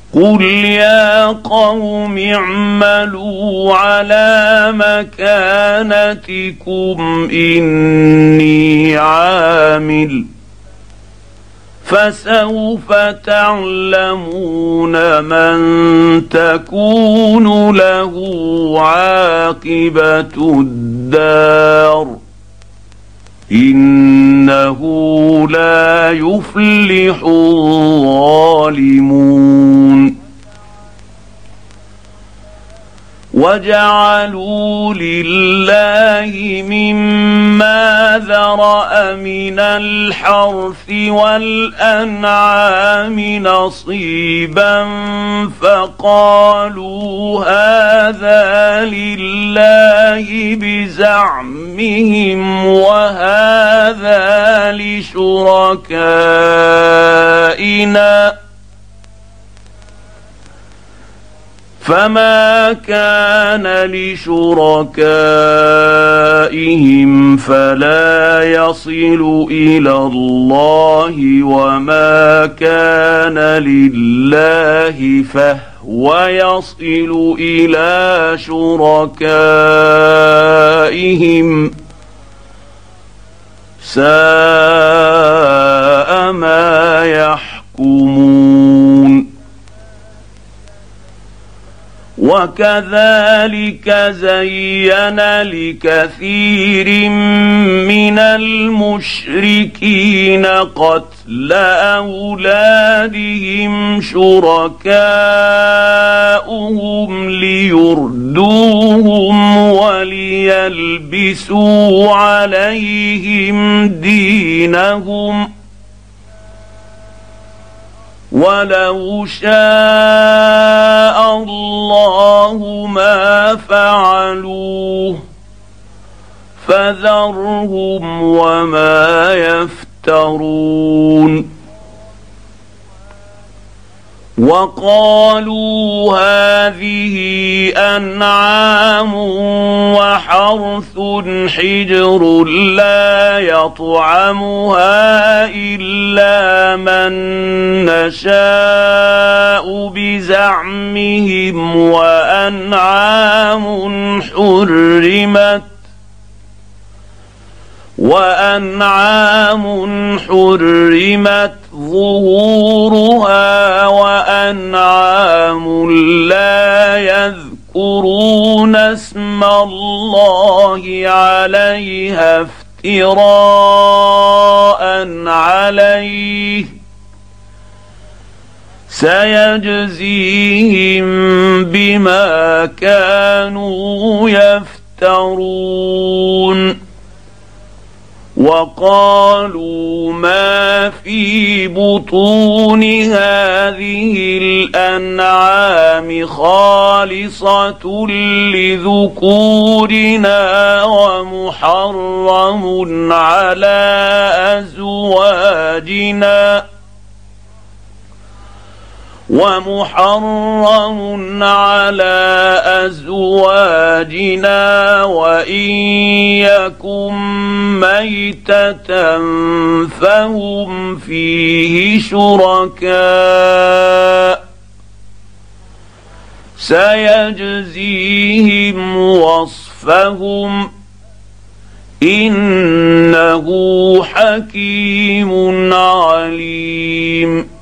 قل يا قوم اعملوا على مكانتكم إني عامل فسوف تعلمون من تكون له عاقبة الدار إنه لا يفلح الظالمون. وجعلوا لله مما ذرأ من الحرث والأنعام نصيبا فقالوا هذا لله بزعمهم وهذا لشركائنا فما كان لشركائهم فلا يصل إلى الله وما كان لله فهو يصل إلى شركائهم ساء ما يحكمون. وكذلك زين لكثير من المشركين قتل أولادهم شركاؤهم ليردوهم وليلبسوا عليهم دينهم ولو شاء الله ما فعلوه فذرهم وما يفترون. وقالوا هذه أنعام وحرث حجر لا يطعمها إلا من نشاء بزعمهم وأنعام حرمت ظهورها وأنعام لا يذكرون اسم الله عليها افتراء عليه سيجزيهم بما كانوا يفترون. وقالوا ما في بطون هذه الأنعام خالصة لذكورنا ومحرم على أزواجنا وإن يكن ميتة فهم فيه شركاء سيجزيهم وصفهم إنه حكيم عليم.